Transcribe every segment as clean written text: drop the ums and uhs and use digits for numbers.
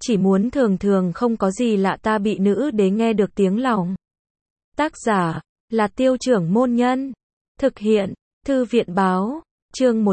chỉ muốn thường thường không có gì lạ ta bị nữ đế nghe được tiếng lòng. Tác giả là Tiêu Trưởng Môn Nhân. Thực hiện Thư viện Báo. Chương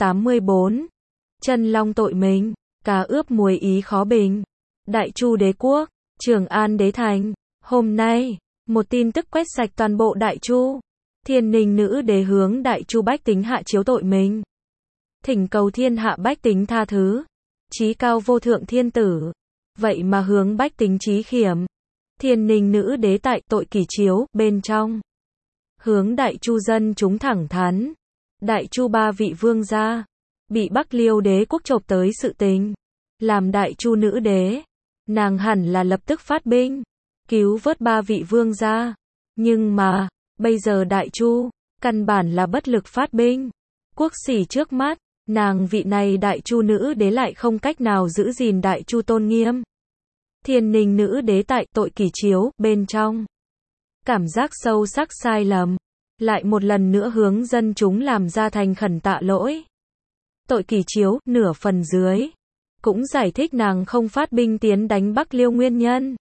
184. Chân long tội mình, cá ướp muối ý khó bình. Đại Chu đế quốc, Trường An đế thành. Hôm nay, một tin tức quét sạch toàn bộ Đại Chu. Thiên Ninh nữ đế hướng Đại Chu bách tính hạ chiếu tội mình. Thỉnh cầu thiên hạ bách tính tha thứ. Chí cao vô thượng thiên tử. Vậy mà hướng bách tính chí khiểm. Thiên Ninh nữ đế tại tội kỷ chiếu bên trong. Hướng Đại Chu dân chúng thẳng thắn. Đại Chu ba vị vương gia bị Bắc Liêu đế quốc chộp tới sự tình. Làm Đại Chu nữ đế, nàng hẳn là lập tức phát binh, cứu vớt ba vị vương gia. Nhưng mà, bây giờ Đại Chu, căn bản là bất lực phát binh. Quốc sỉ trước mắt, nàng vị này Đại Chu nữ đế lại không cách nào giữ gìn Đại Chu tôn nghiêm. Thiên Ninh nữ đế tại tội kỷ chiếu bên trong. Cảm giác sâu sắc sai lầm. Lại một lần nữa hướng dân chúng làm ra thành khẩn tạ lỗi. Tội kỷ chiếu, nửa phần dưới, cũng giải thích nàng không phát binh tiến đánh Bắc Liêu nguyên nhân.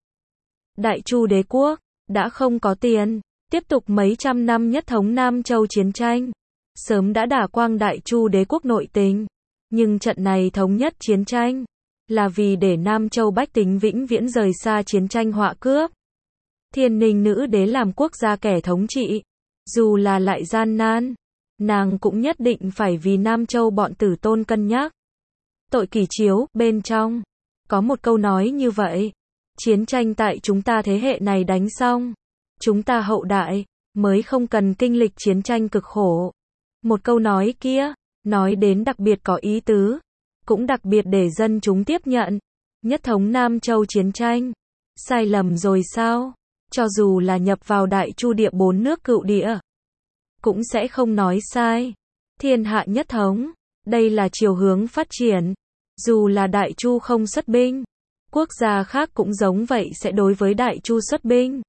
Đại Chu đế quốc, đã không có tiền, tiếp tục mấy trăm năm nhất thống Nam Châu chiến tranh. Sớm đã đả quang Đại Chu đế quốc nội tình. Nhưng trận này thống nhất chiến tranh, là vì để Nam Châu bách tính vĩnh viễn rời xa chiến tranh họa cướp. Thiên Ninh nữ đế làm quốc gia kẻ thống trị. Dù là lại gian nan, nàng cũng nhất định phải vì Nam Châu bọn tử tôn cân nhắc. Tội kỷ chiếu, bên trong, có một câu nói như vậy. Chiến tranh tại chúng ta thế hệ này đánh xong. Chúng ta hậu đại, mới không cần kinh lịch chiến tranh cực khổ. Một câu nói kia, nói đến đặc biệt có ý tứ. Cũng đặc biệt để dân chúng tiếp nhận. Nhất thống Nam Châu chiến tranh. Sai lầm rồi sao? Cho dù là nhập vào Đại Chu địa 4 nước cựu địa, cũng sẽ không nói sai. Thiên hạ nhất thống, đây là chiều hướng phát triển. Dù là Đại Chu không xuất binh, quốc gia khác cũng giống vậy sẽ đối với Đại Chu xuất binh.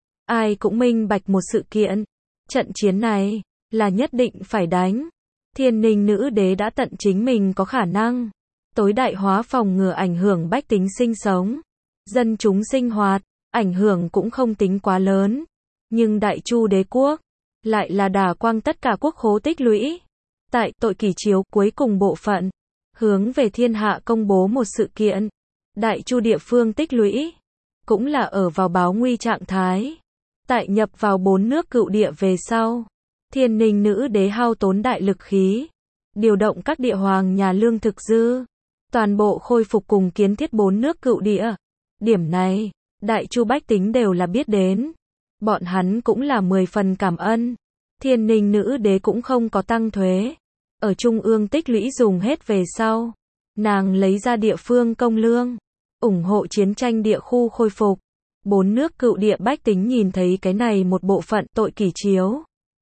Ai cũng minh bạch một sự kiện. Trận chiến này, là nhất định phải đánh. Thiên Ninh nữ đế đã tận chính mình có khả năng. Tối đại hóa phòng ngừa ảnh hưởng bách tính sinh sống. Dân chúng sinh hoạt. Ảnh hưởng cũng không tính quá lớn. Nhưng Đại Chu đế quốc, lại là đả quang tất cả quốc khố tích lũy. Tại tội kỷ chiếu cuối cùng bộ phận, hướng về thiên hạ công bố một sự kiện. Đại Chu địa phương tích lũy, cũng là ở vào báo nguy trạng thái. Tại nhập vào 4 nước cựu địa về sau, Thiên Ninh nữ đế hao tốn đại lực khí. Điều động các địa hoàng nhà lương thực dư. Toàn bộ khôi phục cùng kiến thiết 4 nước cựu địa. Điểm này, Đại Chu bách tính đều là biết đến. Bọn hắn cũng là 10 phần cảm ơn. Thiên Ninh nữ đế cũng không có tăng thuế. Ở trung ương tích lũy dùng hết về sau. Nàng lấy ra địa phương công lương. ủng hộ chiến tranh địa khu khôi phục. 4 nước cựu địa bách tính nhìn thấy cái này một bộ phận tội kỷ chiếu.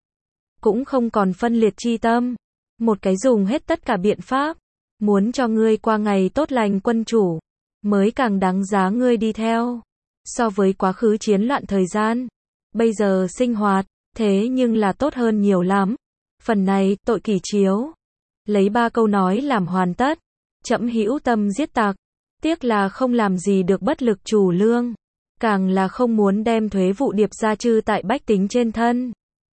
Cũng không còn phân liệt chi tâm. Một cái dùng hết tất cả biện pháp. Muốn cho ngươi qua ngày tốt lành quân chủ. Mới càng đáng giá ngươi đi theo. So với quá khứ chiến loạn thời gian, bây giờ sinh hoạt, thế nhưng là tốt hơn nhiều lắm. Phần này, tội kỷ chiếu. Lấy 3 câu nói làm hoàn tất. Trẫm hữu tâm giết tặc. Tiếc là không làm gì được bất lực chủ lương. Càng là không muốn đem thuế vụ điệp ra trừ tại bách tính trên thân.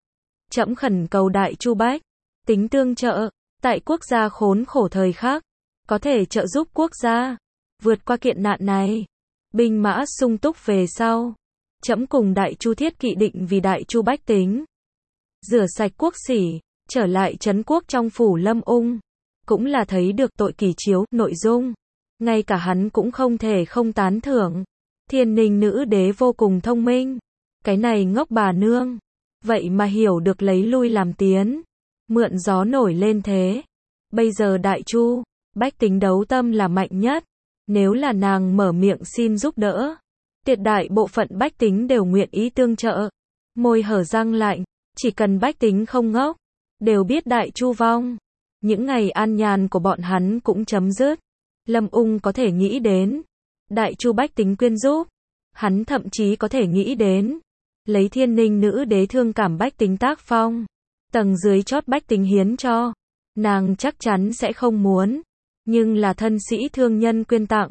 Trẫm khẩn cầu Đại Chu bách tính tương trợ. Tại quốc gia khốn khổ thời khắc, có thể trợ giúp quốc gia vượt qua kiện nạn này. Binh mã sung túc về sau, trẫm cùng Đại Chu thiết kỵ định vì Đại Chu bách tính. Rửa sạch quốc sỉ, trở lại trấn quốc trong phủ Lâm Ung. Cũng là thấy được tội kỷ chiếu, nội dung. Ngay cả hắn cũng không thể không tán thưởng. Thiên Ninh nữ đế vô cùng thông minh. Cái này ngốc bà nương. Vậy mà hiểu được lấy lui làm tiến. Mượn gió nổi lên thế. Bây giờ Đại Chu, bách tính đấu tâm là mạnh nhất. Nếu là nàng mở miệng xin giúp đỡ, tuyệt đại bộ phận bách tính đều nguyện ý tương trợ. Môi hở răng lạnh, chỉ cần bách tính không ngốc, đều biết Đại Chu vong. Những ngày an nhàn của bọn hắn cũng chấm dứt. Lâm Ung có thể nghĩ đến Đại Chu bách tính quyên giúp. Hắn thậm chí có thể nghĩ đến lấy Thiên Ninh nữ đế thương cảm bách tính tác phong. Tầng dưới chót bách tính hiến cho. Nàng chắc chắn sẽ không muốn. Nhưng là thân sĩ thương nhân quyên tặng.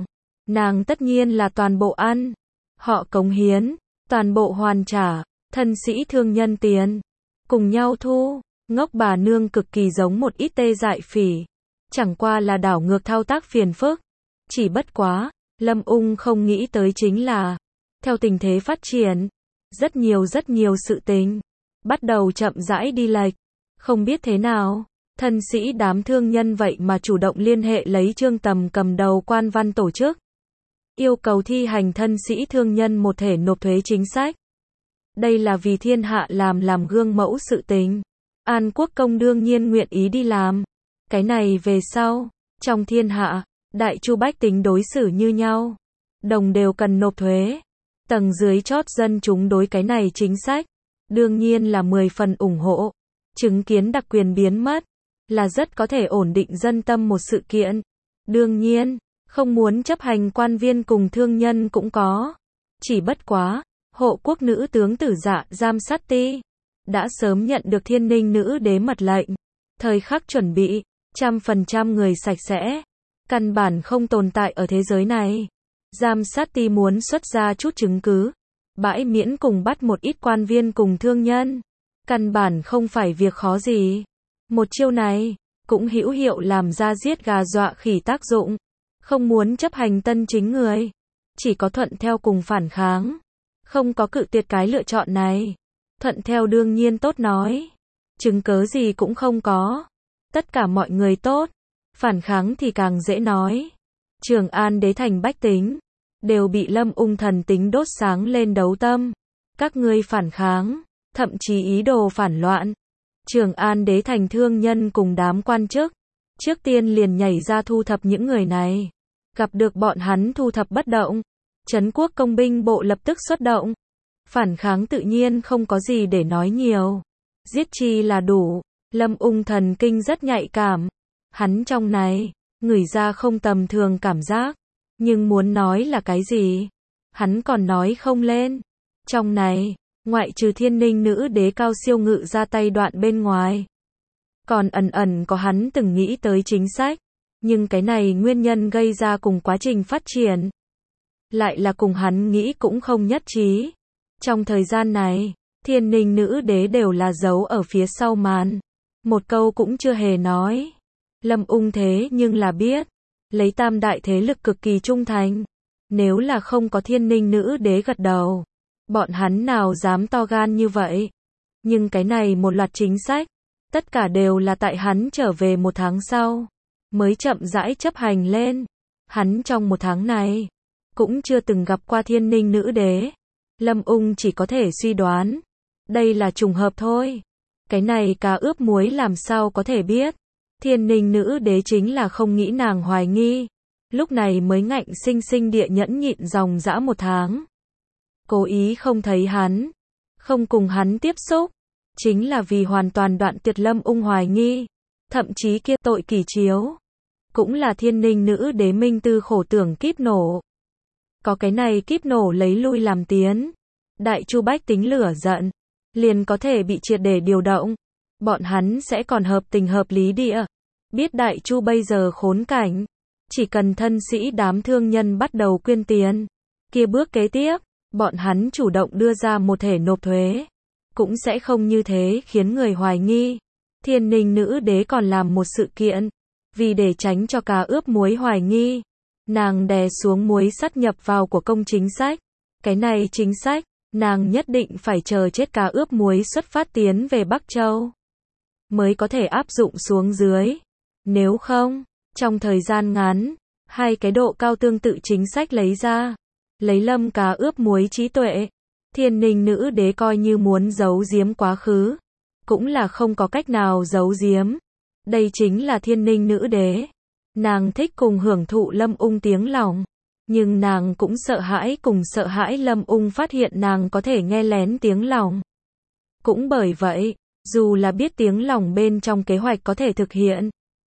nàng tất nhiên là toàn bộ ăn. Họ cống hiến, toàn bộ hoàn trả, thân sĩ thương nhân tiền. Cùng nhau thu, ngốc bà nương cực kỳ giống một ít tê dại phỉ. Chẳng qua là đảo ngược thao tác phiền phức. Chỉ bất quá, Lâm Ung không nghĩ tới chính là, theo tình thế phát triển, rất nhiều sự tình, bắt đầu chậm rãi đi lệch. Không biết thế nào, thân sĩ đám thương nhân vậy mà chủ động liên hệ lấy Trương Tầm cầm đầu quan văn tổ chức. Yêu cầu thi hành thân sĩ thương nhân một thể nộp thuế chính sách. Đây là vì thiên hạ làm gương mẫu sự tình. An Quốc Công đương nhiên nguyện ý đi làm. Cái này về sau, trong thiên hạ, đại chu bách tính đối xử như nhau. Đồng đều cần nộp thuế. Tầng dưới chót dân chúng đối cái này chính sách, đương nhiên là 10 phần ủng hộ. Chứng kiến đặc quyền biến mất, là rất có thể ổn định dân tâm một sự kiện. Đương nhiên, không muốn chấp hành quan viên cùng thương nhân cũng có. Chỉ bất quá, hộ quốc nữ tướng tử Dạ Giam Sát Ti đã sớm nhận được Thiên Ninh nữ đế mật lệnh. Thời khắc chuẩn bị, 100% người sạch sẽ. Căn bản không tồn tại ở thế giới này. Giam Sát Ti muốn xuất ra chút chứng cứ. Bãi miễn cùng bắt một ít quan viên cùng thương nhân. Căn bản không phải việc khó gì. Một chiêu này, cũng hữu hiệu làm ra giết gà dọa khỉ tác dụng. Không muốn chấp hành tân chính người. Chỉ có thuận theo cùng phản kháng. Không có cự tuyệt cái lựa chọn này. Thuận theo đương nhiên tốt nói. Chứng cớ gì cũng không có. Tất cả mọi người tốt. Phản kháng thì càng dễ nói. Trường An đế thành bách tính. Đều bị Lâm Ung thần tính đốt sáng lên đấu tâm. Các ngươi phản kháng. Thậm chí ý đồ phản loạn. Trường An đế thành thương nhân cùng đám quan chức. Trước tiên liền nhảy ra thu thập những người này. Gặp được bọn hắn thu thập bất động. Trấn quốc công binh bộ lập tức xuất động. Phản kháng tự nhiên không có gì để nói nhiều. Giết chi là đủ. Lâm Ung thần kinh rất nhạy cảm. Hắn trong này, ngửi ra không tầm thường cảm giác. Nhưng muốn nói là cái gì? Hắn còn nói không lên. Trong này, ngoại trừ Thiên Ninh nữ đế cao siêu ngự ra tay đoạn bên ngoài. Còn ẩn có hắn từng nghĩ tới chính sách. Nhưng cái này nguyên nhân gây ra cùng quá trình phát triển. Lại là cùng hắn nghĩ cũng không nhất trí. Trong thời gian này, Thiên Ninh nữ đế đều là giấu ở phía sau màn. Một câu cũng chưa hề nói. Lâm Ung thế nhưng là biết. Lấy tam đại thế lực cực kỳ trung thành. Nếu là không có Thiên Ninh nữ đế gật đầu. Bọn hắn nào dám to gan như vậy. Nhưng cái này một loạt chính sách. Tất cả đều là tại hắn trở về một tháng sau. Mới chậm rãi chấp hành lên. Hắn trong một tháng này. Cũng chưa từng gặp qua Thiên Ninh nữ đế. Lâm Ung chỉ có thể suy đoán. Đây là trùng hợp thôi. Cái này cá ướp muối làm sao có thể biết. Thiên Ninh nữ đế chính là không nghĩ nàng hoài nghi. Lúc này mới ngạnh sinh địa nhẫn nhịn dòng dã một tháng. Cố ý không thấy hắn. Không cùng hắn tiếp xúc. Chính là vì hoàn toàn đoạn tuyệt Lâm Ung hoài nghi. Thậm chí kia tội kỷ chiếu. Cũng là Thiên Ninh nữ đế minh tư khổ tưởng kíp nổ. Có cái này kíp nổ lấy lui làm tiến. Đại chu bách tính lửa giận. Liền có thể bị triệt để điều động. Bọn hắn sẽ còn hợp tình hợp lý địa. Biết đại chu bây giờ khốn cảnh. Chỉ cần thân sĩ đám thương nhân bắt đầu quyên tiền. Kia bước kế tiếp, bọn hắn chủ động đưa ra một thể nộp thuế. Cũng sẽ không như thế khiến người hoài nghi. Thiên Ninh nữ đế còn làm một sự kiện. Vì để tránh cho cá ướp muối hoài nghi. Nàng đè xuống muối sắt nhập vào của công chính sách. Cái này chính sách, nàng nhất định phải chờ chết cá ướp muối xuất phát tiến về Bắc Châu. Mới có thể áp dụng xuống dưới. Nếu không, trong thời gian ngắn, hai cái độ cao tương tự chính sách lấy ra. Lấy Lâm cá ướp muối trí tuệ. Thiên Ninh nữ đế coi như muốn giấu giếm quá khứ. Cũng là không có cách nào giấu giếm. Đây chính là Thiên Ninh nữ đế. Nàng thích cùng hưởng thụ Lâm Ung tiếng lòng. Nhưng nàng cũng sợ hãi Lâm Ung phát hiện nàng có thể nghe lén tiếng lòng. Cũng bởi vậy, dù là biết tiếng lòng bên trong kế hoạch có thể thực hiện.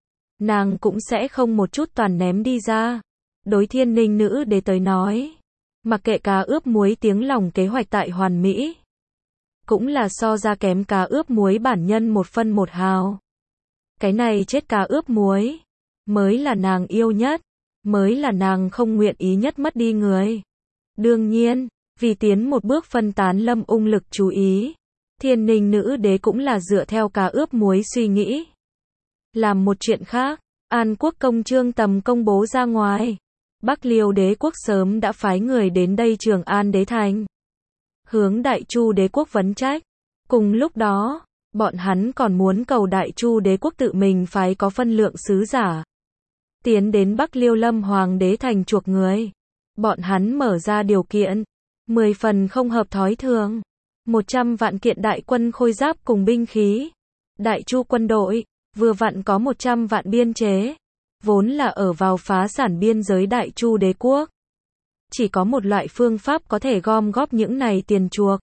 Nàng cũng sẽ không một chút toàn ném đi ra. Đối Thiên Ninh nữ đế tới nói. Mặc kệ cá ướp muối tiếng lòng kế hoạch tại hoàn mỹ. Cũng là so ra kém cá ướp muối bản nhân một phân một hào. Cái này chết cá ướp muối. Mới là nàng yêu nhất. mới là nàng không nguyện ý nhất mất đi người. Đương nhiên, vì tiến một bước phân tán Lâm Ung lực chú ý, Thiên Ninh nữ đế cũng là dựa theo cá ướp muối suy nghĩ. Làm một chuyện khác, An Quốc công Trương Tầm công bố ra ngoài. Bắc Liêu đế quốc sớm đã phái người đến đây Trường An đế thành, hướng Đại Chu đế quốc vấn trách. Cùng lúc đó, bọn hắn còn muốn cầu Đại Chu đế quốc tự mình phái có phân lượng sứ giả tiến đến Bắc Liêu Lâm Hoàng đế thành chuộc người. Bọn hắn mở ra điều kiện 10 phần không hợp thói thường. 100 vạn kiện đại quân khôi giáp cùng binh khí. Đại Chu quân đội vừa vặn có 100 vạn biên chế, vốn là ở vào phá sản biên giới Đại Chu đế quốc. Chỉ có một loại phương pháp có thể gom góp những này tiền chuộc.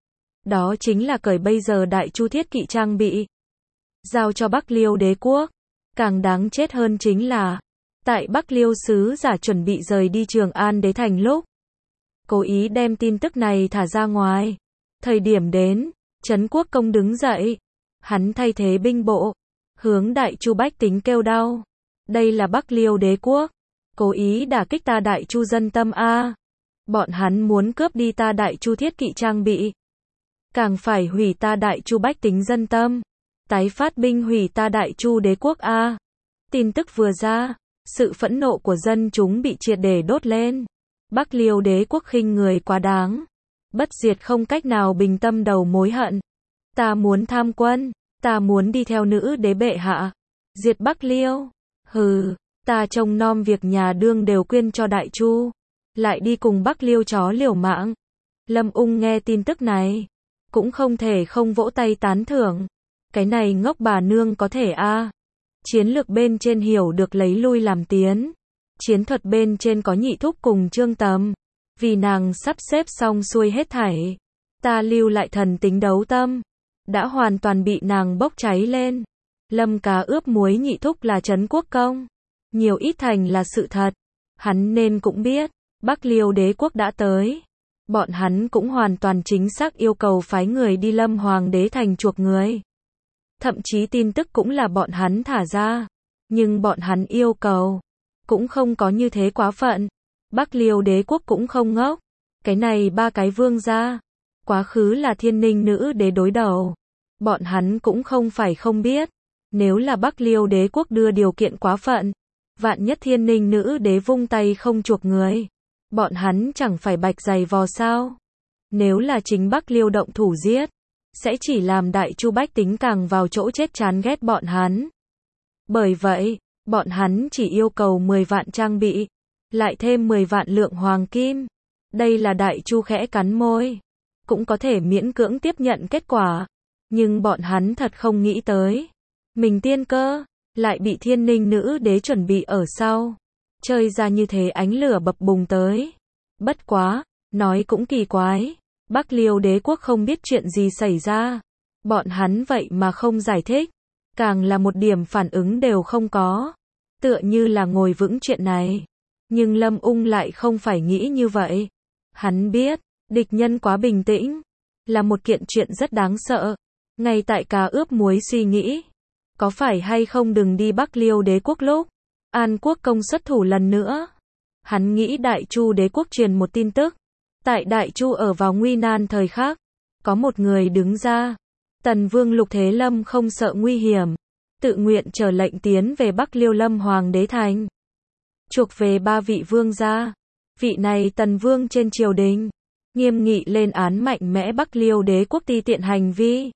Đó chính là cởi bây giờ Đại Chu thiết kỵ trang bị, giao cho Bắc Liêu đế quốc. Càng đáng chết hơn chính là, tại Bắc Liêu sứ giả chuẩn bị rời đi Trường An đế thành lúc, cố ý đem tin tức này thả ra ngoài. Thời điểm đến, Trấn Quốc công đứng dậy, hắn thay thế binh bộ, hướng Đại Chu bách tính kêu đau. Đây là Bắc Liêu đế quốc, cố ý đả kích ta Đại Chu dân tâm a. Bọn hắn muốn cướp đi ta Đại Chu thiết kỵ trang bị, càng phải hủy ta Đại Chu bách tính dân tâm, tái phát binh hủy ta Đại Chu đế quốc a. Tin tức vừa ra, sự phẫn nộ của dân chúng bị triệt để đốt lên. Bắc Liêu đế quốc khinh người quá đáng, bất diệt không cách nào bình tâm đầu mối hận. Ta muốn tham quân, ta muốn đi theo nữ đế bệ hạ, diệt Bắc Liêu. Hừ, ta trông nom việc nhà đương đều quyên cho Đại Chu, lại đi cùng Bắc Liêu chó liều mạng. Lâm Ung nghe tin tức này, cũng không thể không vỗ tay tán thưởng. Cái này ngốc bà nương có thể a. Chiến lược bên trên hiểu được lấy lui làm tiến, chiến thuật bên trên có nhị thúc cùng Trương Tầm, vì nàng sắp xếp xong xuôi hết thảy. Ta lưu lại thần tính đấu tâm, đã hoàn toàn bị nàng bốc cháy lên. Lâm cá ướp muối nhị thúc là Trấn Quốc công, nhiều ít thành là sự thật. Hắn nên cũng biết, Bắc Liêu đế quốc đã tới. Bọn hắn cũng hoàn toàn chính xác yêu cầu phái người đi Lâm Hoàng đế thành chuộc người. Thậm chí tin tức cũng là bọn hắn thả ra. Nhưng bọn hắn yêu cầu cũng không có như thế quá phận. Bắc Liêu đế quốc cũng không ngốc. Cái này ba cái vương gia, quá khứ là Thiên Ninh nữ đế đối đầu. Bọn hắn cũng không phải không biết. Nếu là Bắc Liêu đế quốc đưa điều kiện quá phận, vạn nhất Thiên Ninh nữ đế vung tay không chuộc người, bọn hắn chẳng phải bạch giày vò sao. Nếu là chính Bắc Liêu động thủ giết, sẽ chỉ làm Đại Chu bách tính càng vào chỗ chết chán ghét bọn hắn. Bởi vậy, bọn hắn chỉ yêu cầu 10 vạn trang bị, lại thêm 10 vạn lượng hoàng kim. Đây là Đại Chu khẽ cắn môi, cũng có thể miễn cưỡng tiếp nhận kết quả. Nhưng bọn hắn thật không nghĩ tới, mình tiên cơ lại bị Thiên Ninh nữ đế chuẩn bị ở sau, chơi ra như thế ánh lửa bập bùng tới. Bất quá, nói cũng kỳ quái, Bắc Liêu đế quốc không biết chuyện gì xảy ra, bọn hắn vậy mà không giải thích, càng là một điểm phản ứng đều không có, tựa như là ngồi vững chuyện này. Nhưng Lâm Ung lại không phải nghĩ như vậy. Hắn biết, địch nhân quá bình tĩnh, là một kiện chuyện rất đáng sợ. Ngay tại cá ướp muối suy nghĩ, có phải hay không đừng đi Bắc Liêu đế quốc lúc An Quốc công xuất thủ lần nữa. Hắn nghĩ Đại Chu đế quốc truyền một tin tức, tại Đại Chu ở vào nguy nan thời khắc, có một người đứng ra. Tần Vương Lục Thế Lâm không sợ nguy hiểm, tự nguyện chờ lệnh tiến về Bắc Liêu Lâm Hoàng đế thành, chuộc về 3 vị vương gia. Vị này Tần Vương trên triều đình, nghiêm nghị lên án mạnh mẽ Bắc Liêu đế quốc ti tiện hành vi.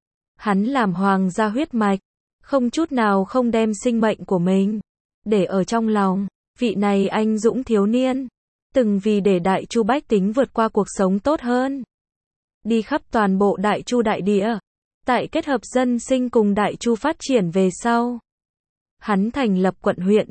Hắn làm hoàng gia huyết mạch, không chút nào không đem sinh mệnh của mình để ở trong lòng. Vị này anh dũng thiếu niên, từng vì để Đại Chu bách tính vượt qua cuộc sống tốt hơn, đi khắp toàn bộ Đại Chu đại địa. Tại kết hợp dân sinh cùng Đại Chu phát triển về sau, hắn thành lập quận huyện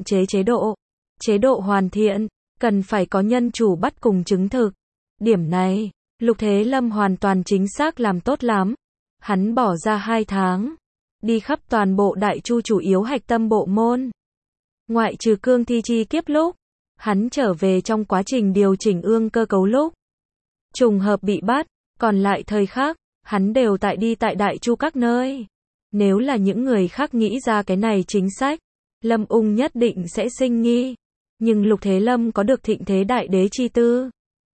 chế độ hoàn thiện, cần phải có nhân chủ bắt cùng chứng thực. Điểm này, Lục Thế Lâm hoàn toàn chính xác làm tốt lắm. Hắn bỏ ra 2 tháng, đi khắp toàn bộ Đại Chu chủ yếu hạch tâm bộ môn. Ngoại trừ cương thi chi kiếp lúc, hắn trở về trong quá trình điều chỉnh ương cơ cấu lúc, trùng hợp bị bắt, còn lại thời khác, hắn đều tại Đại Chu các nơi. Nếu là những người khác nghĩ ra cái này chính sách, Lâm Ung nhất định sẽ sinh nghi. Nhưng Lục Thế Lâm có được thịnh thế đại đế chi tư.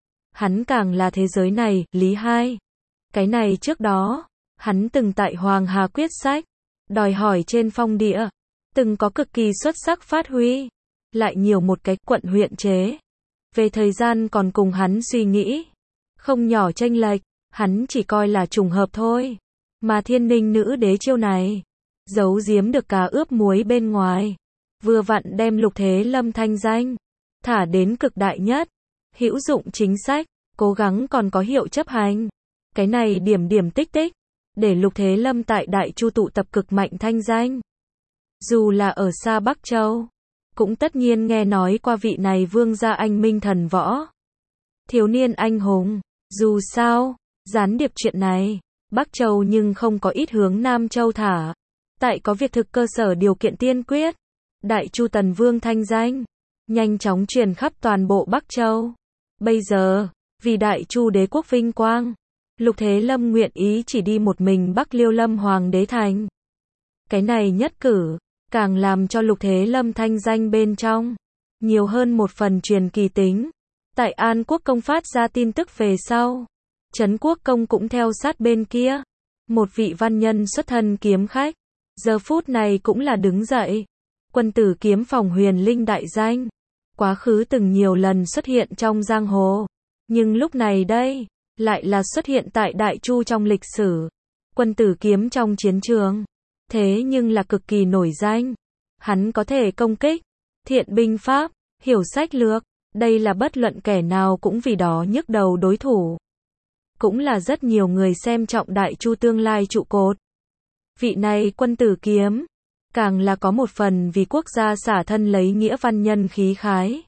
Hắn càng là thế giới này, lý hai. Cái này trước đó, hắn từng tại Hoàng Hà quyết sách, đòi hỏi trên phong địa, từng có cực kỳ xuất sắc phát huy, lại nhiều một cái quận huyện chế. Về thời gian còn cùng hắn suy nghĩ, không nhỏ chênh lệch, hắn chỉ coi là trùng hợp thôi. Mà Thiên Ninh nữ đế chiêu này, giấu giếm được cá ướp muối bên ngoài, vừa vặn đem Lục Thế Lâm thanh danh thả đến cực đại nhất, hữu dụng chính sách, cố gắng còn có hiệu chấp hành. Cái này điểm điểm tích tích, để Lục Thế Lâm tại Đại Chu tụ tập cực mạnh thanh danh. Dù là ở xa Bắc Châu, cũng tất nhiên nghe nói qua vị này vương gia anh minh thần võ. Thiếu niên anh hùng, dù sao, gián điệp chuyện này, Bắc Châu nhưng không có ít hướng Nam Châu thả. Tại có việc thực cơ sở điều kiện tiên quyết, Đại Chu Tần Vương thanh danh, nhanh chóng truyền khắp toàn bộ Bắc Châu. Bây giờ, vì Đại Chu đế quốc vinh quang, Lục Thế Lâm nguyện ý chỉ đi một mình Bắc Liêu Lâm Hoàng đế thành. Cái này nhất cử, càng làm cho Lục Thế Lâm thanh danh bên trong, nhiều hơn một phần truyền kỳ tính. Tại An Quốc công phát ra tin tức về sau, Trấn Quốc công cũng theo sát bên kia. Một vị văn nhân xuất thân kiếm khách, giờ phút này cũng là đứng dậy. Quân tử kiếm phòng huyền linh đại danh, quá khứ từng nhiều lần xuất hiện trong giang hồ, nhưng lúc này đây, lại là xuất hiện tại Đại Chu trong lịch sử. Quân tử kiếm trong chiến trường, thế nhưng là cực kỳ nổi danh. Hắn có thể công kích, thiện binh pháp, hiểu sách lược, đây là bất luận kẻ nào cũng vì đó nhức đầu đối thủ. Cũng là rất nhiều người xem trọng Đại Chu tương lai trụ cột. Vị này quân tử kiếm, càng là có một phần vì quốc gia xả thân lấy nghĩa văn nhân khí khái.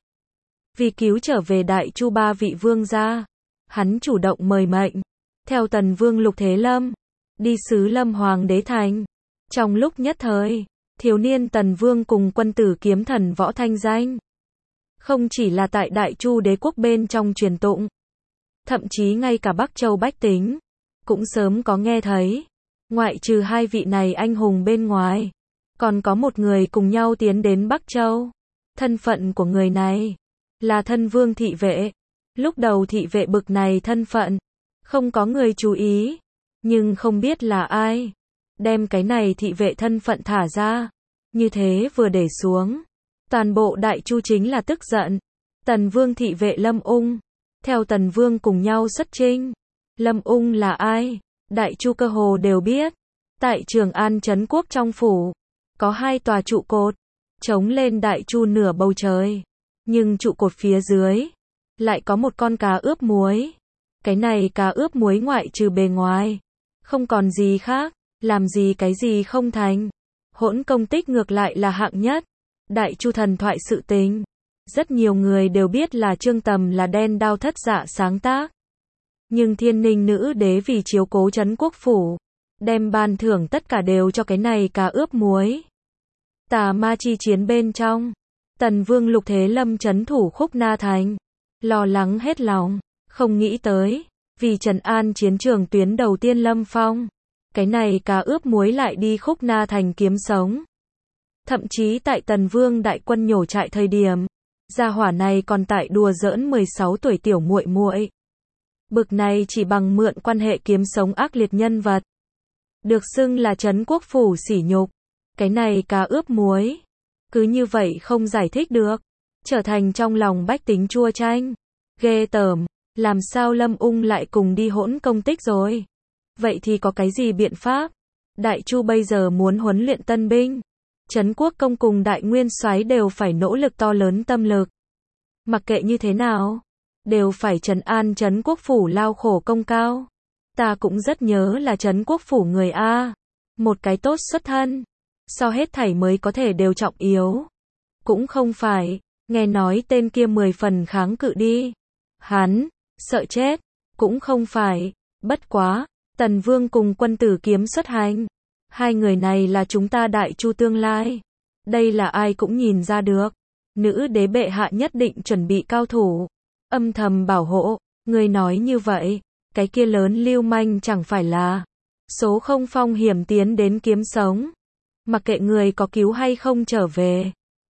Vì cứu trở về Đại Chu ba vị vương gia, hắn chủ động mời mệnh, theo Tần Vương Lục Thế Lâm, đi sứ Lâm Hoàng đế thành. Trong lúc nhất thời, thiếu niên Tần Vương cùng quân tử kiếm thần võ thanh danh, không chỉ là tại Đại Chu đế quốc bên trong truyền tụng, thậm chí ngay cả Bắc Châu bách tính, cũng sớm có nghe thấy. Ngoại trừ hai vị này anh hùng bên ngoài, còn có một người cùng nhau tiến đến Bắc Châu. Thân phận của người này là thân vương thị vệ. Lúc đầu thị vệ bực này thân phận, không có người chú ý, nhưng không biết là ai đem cái này thị vệ thân phận thả ra. Như thế vừa để xuống, toàn bộ Đại Chu chính là tức giận. Tần Vương thị vệ Lâm Ung, theo Tần Vương cùng nhau xuất chinh. Lâm Ung là ai? Đại Chu cơ hồ đều biết. Tại Trường An Trấn Quốc trong phủ, có hai tòa trụ cột, chống lên Đại Chu nửa bầu trời. Nhưng trụ cột phía dưới, lại có một con cá ướp muối. Cái này cá ướp muối ngoại trừ bề ngoài, không còn gì khác, làm gì cái gì không thành. Hỗn công tích ngược lại là hạng nhất. Đại Chu thần thoại sự tình, rất nhiều người đều biết là Trương Tầm là đen đao thất dạ sáng tác. Nhưng Thiên Ninh nữ đế vì chiếu cố Trấn Quốc phủ, đem ban thưởng tất cả đều cho cái này cá ướp muối. Tà ma chi chiến bên trong, Tần Vương Lục Thế Lâm trấn thủ Khúc Na thành, lo lắng hết lòng, không nghĩ tới, vì trấn an chiến trường tuyến đầu tiên Lâm Phong, cái này cá ướp muối lại đi Khúc Na thành kiếm sống. Thậm chí tại Tần Vương đại quân nhổ trại thời điểm, gia hỏa này còn tại đùa giỡn 16 tuổi tiểu muội muội. Bực này chỉ bằng mượn quan hệ kiếm sống ác liệt nhân vật, được xưng là Trấn Quốc phủ sỉ nhục. Cái này cá ướp muối, cứ như vậy không giải thích được, trở thành trong lòng bách tính chua chanh. Ghê tởm, làm sao Lâm Ung lại cùng đi hỗn công tích rồi? Vậy thì có cái gì biện pháp? Đại Chu bây giờ muốn huấn luyện tân binh, Trấn Quốc công cùng Đại Nguyên soái đều phải nỗ lực to lớn tâm lực. Mặc kệ như thế nào, đều phải trấn an Trấn Quốc phủ lao khổ công cao. Ta cũng rất nhớ là Trấn Quốc phủ người A, một cái tốt xuất thân, so hết thảy mới có thể đều trọng yếu. Cũng không phải, nghe nói tên kia 10 phần kháng cự đi. Hắn, sợ chết, cũng không phải, bất quá, Tần Vương cùng quân tử kiếm xuất hành. Hai người này là chúng ta Đại Chu tương lai. Đây là ai cũng nhìn ra được. Nữ đế bệ hạ nhất định chuẩn bị cao thủ, âm thầm bảo hộ. Người nói như vậy, cái kia lớn lưu manh chẳng phải là số không phong hiểm tiến đến kiếm sống. Mặc kệ người có cứu hay không trở về,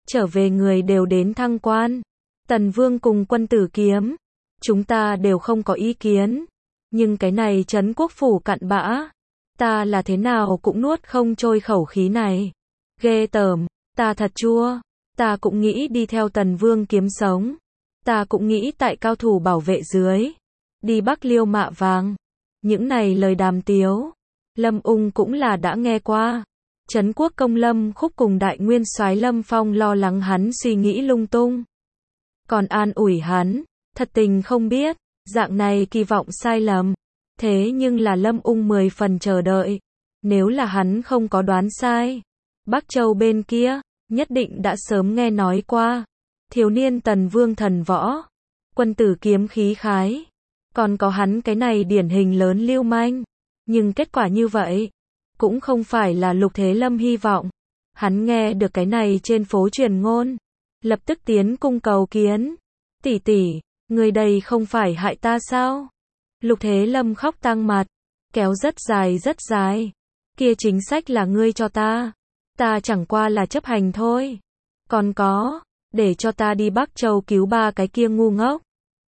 trở về người đều đến thăng quan. Tần Vương cùng Quân Tử Kiếm, chúng ta đều không có ý kiến. Nhưng cái này trấn quốc phủ cặn bã, ta là thế nào cũng nuốt không trôi khẩu khí này. Ghê tởm, ta thật chua. Ta cũng nghĩ đi theo Tần Vương kiếm sống. Ta cũng nghĩ tại cao thủ bảo vệ dưới, đi Bắc Liêu mạ vàng. Những này lời đàm tiếu, Lâm Ung cũng là đã nghe qua. Trấn quốc công Lâm Khúc cùng đại nguyên soái Lâm Phong lo lắng hắn suy nghĩ lung tung. Còn an ủi hắn, thật tình không biết, dạng này kỳ vọng sai lầm. Thế nhưng là Lâm Ung 10 phần chờ đợi. Nếu là hắn không có đoán sai, Bắc Châu bên kia, nhất định đã sớm nghe nói qua. Thiếu niên Tần Vương thần võ, Quân Tử Kiếm khí khái. Còn có hắn cái này điển hình lớn lưu manh. Nhưng kết quả như vậy, cũng không phải là Lục Thế Lâm hy vọng. Hắn nghe được cái này trên phố truyền ngôn, lập tức tiến cung cầu kiến. Tỷ tỷ, người đây không phải hại ta sao? Lục Thế Lâm khóc tang mặt, kéo rất dài. Kia chính sách là ngươi cho ta. Ta chẳng qua là chấp hành thôi. Còn có, để cho ta đi Bắc Châu cứu 3 cái kia ngu ngốc.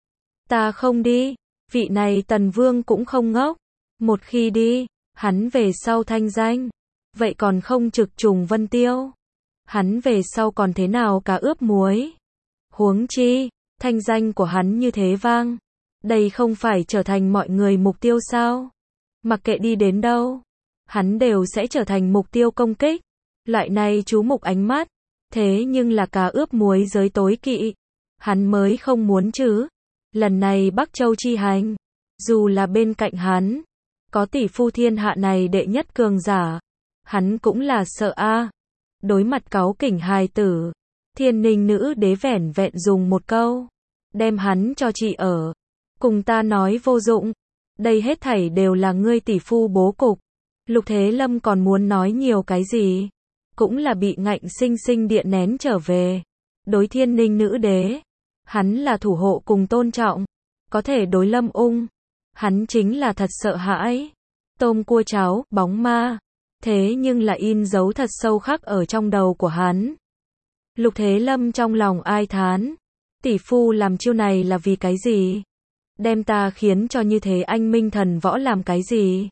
Ta không đi, vị này Tần Vương cũng không ngốc. Một khi đi, hắn về sau thanh danh, vậy còn không trực trùng vân tiêu. Hắn về sau còn thế nào cả ướp muối. Huống chi, thanh danh của hắn như thế vang. Đây không phải trở thành mọi người mục tiêu sao? Mặc kệ đi đến đâu, hắn đều sẽ trở thành mục tiêu công kích. Loại này chú mục ánh mắt, thế nhưng là cá ướp muối giới tối kỵ. Hắn mới không muốn chứ. Lần này Bắc Châu chi hành, dù là bên cạnh hắn, có tỷ phu thiên hạ này đệ nhất cường giả, hắn cũng là sợ a. Đối mặt cáu kỉnh hài tử, Thiên Ninh nữ đế vẻn vẹn dùng một câu, đem hắn cho chị ở. Cùng ta nói vô dụng, đây hết thảy đều là ngươi tỷ phu bố cục. Lục Thế Lâm còn muốn nói nhiều cái gì, cũng là bị ngạnh sinh sinh điện nén trở về. Đối Thiên Ninh nữ đế, hắn là thủ hộ cùng tôn trọng, có thể đối Lâm Ung, hắn chính là thật sợ hãi. Tôm cua cháo, bóng ma, thế nhưng là in dấu thật sâu khắc ở trong đầu của hắn. Lục Thế Lâm trong lòng ai thán, tỷ phu làm chiêu này là vì cái gì? Đem ta khiến cho như thế anh minh thần võ làm cái gì?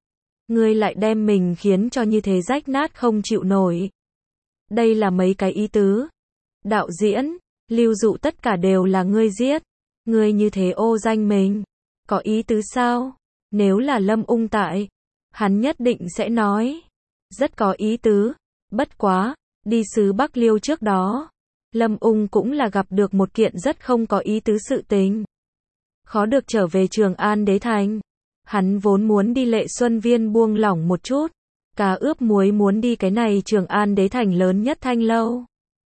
Ngươi lại đem mình khiến cho như thế rách nát không chịu nổi. Đây là mấy cái ý tứ. Đạo diễn, lưu dụ tất cả đều là ngươi giết. Ngươi như thế ô danh mình, có ý tứ sao? Nếu là Lâm Ung tại, hắn nhất định sẽ nói, rất có ý tứ. Bất quá, đi xứ Bắc Liêu trước đó, Lâm Ung cũng là gặp được một kiện rất không có ý tứ sự tình. Khó được trở về Trường An Đế Thành. Hắn vốn muốn đi Lệ Xuân Viên buông lỏng một chút. Cá ướp muối muốn đi cái này Trường An Đế Thành lớn nhất Thanh Lâu.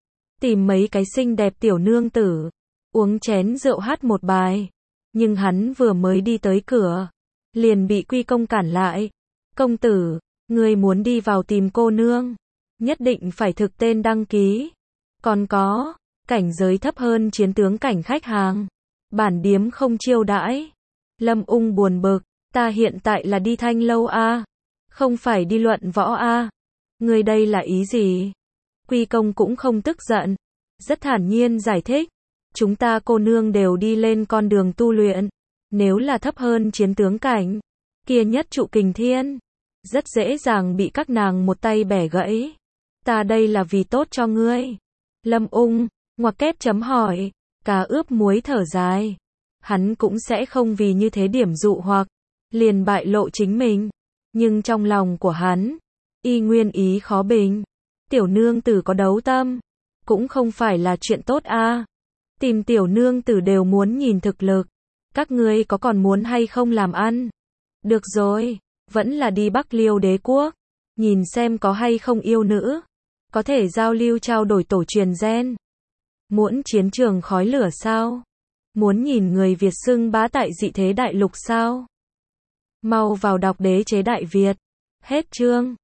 Tìm mấy cái xinh đẹp tiểu nương tử, uống chén rượu hát một bài. Nhưng hắn vừa mới đi tới cửa, liền bị Quy Công cản lại. Công tử, ngươi muốn đi vào tìm cô nương, nhất định phải thực tên đăng ký. Còn có, cảnh giới thấp hơn chiến tướng cảnh khách hàng, bản điếm không chiêu đãi. Lâm Ung buồn bực, ta hiện tại là đi Thanh Lâu a, không phải đi luận võ a. Ngươi đây là ý gì? Quy Công cũng không tức giận, rất thản nhiên giải thích, chúng ta cô nương đều đi lên con đường tu luyện, nếu là thấp hơn chiến tướng cảnh, kia nhất trụ kình thiên, rất dễ dàng bị các nàng một tay bẻ gãy. Ta đây là vì tốt cho ngươi. Lâm Ung, ngoặc kép chấm hỏi, cá ướp muối thở dài. Hắn cũng sẽ không vì như thế điểm dụ hoặc liền bại lộ chính mình, nhưng trong lòng của hắn, y nguyên ý khó bình. Tiểu nương tử có đấu tâm, cũng không phải là chuyện tốt a. Tìm tiểu nương tử đều muốn nhìn thực lực. Các ngươi có còn muốn hay không làm ăn? Được rồi, vẫn là đi Bắc Liêu đế quốc, nhìn xem có hay không yêu nữ, có thể giao lưu trao đổi tổ truyền gen. Muốn chiến trường khói lửa sao? Muốn nhìn người Việt xưng bá tại dị thế đại lục sao? Mau vào đọc Đế chế Đại Việt. Hết chương.